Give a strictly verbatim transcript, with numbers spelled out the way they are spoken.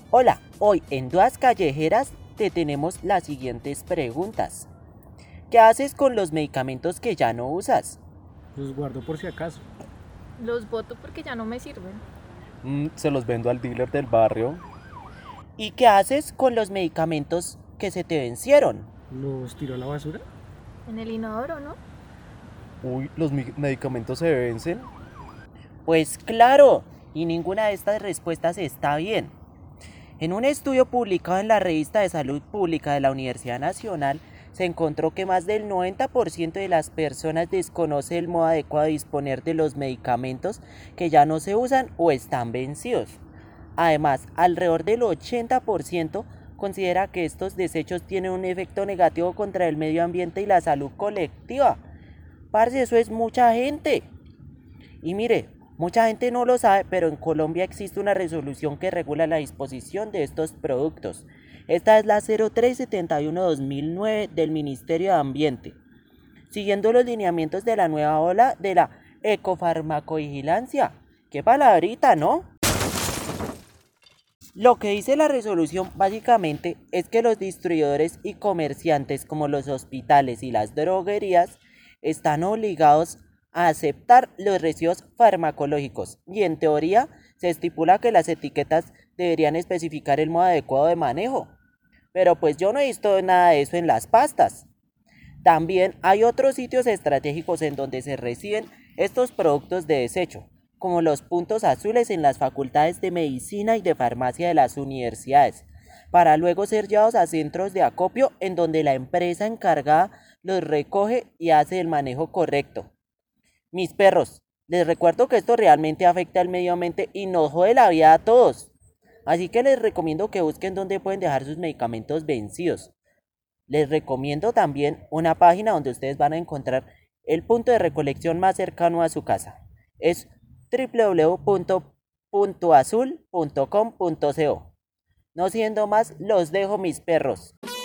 Hola, hoy en Dudas Callejeras te tenemos las siguientes preguntas. ¿Qué haces con los medicamentos que ya no usas? Los guardo por si acaso. Los boto porque ya no me sirven. Mm, se los vendo al dealer del barrio. ¿Y qué haces con los medicamentos que se te vencieron? ¿Los tiro a la basura? En el inodoro, ¿no? Uy, ¿los mi- medicamentos se vencen? Pues claro, y ninguna de estas respuestas está bien. En un estudio publicado en la Revista de Salud Pública de la Universidad Nacional, se encontró que más del noventa por ciento de las personas desconoce el modo adecuado de disponer de los medicamentos que ya no se usan o están vencidos. Además, alrededor del ochenta por ciento considera que estos desechos tienen un efecto negativo contra el medio ambiente y la salud colectiva. Parce, eso es mucha gente. Y mire, mucha gente no lo sabe, pero en Colombia existe una resolución que regula la disposición de estos productos. Esta es la cero tres setenta y uno dos mil nueve del Ministerio de Ambiente, siguiendo los lineamientos de la nueva ola de la ecofarmacovigilancia. ¡Qué palabrita!, ¿no? Lo que dice la resolución básicamente es que los distribuidores y comerciantes como los hospitales y las droguerías están obligados a aceptar los residuos farmacológicos y en teoría se estipula que las etiquetas deberían especificar el modo adecuado de manejo. Pero pues yo no he visto nada de eso en las pastas. También hay otros sitios estratégicos en donde se reciben estos productos de desecho, como los puntos azules en las facultades de medicina y de farmacia de las universidades, para luego ser llevados a centros de acopio en donde la empresa encargada los recoge y hace el manejo correcto. Mis perros, les recuerdo que esto realmente afecta al medio ambiente y nos jode la vida a todos. Así que les recomiendo que busquen dónde pueden dejar sus medicamentos vencidos. Les recomiendo también una página donde ustedes van a encontrar el punto de recolección más cercano a su casa. Es w w w punto punto azul punto com punto co. No siendo más, los dejo, mis perros.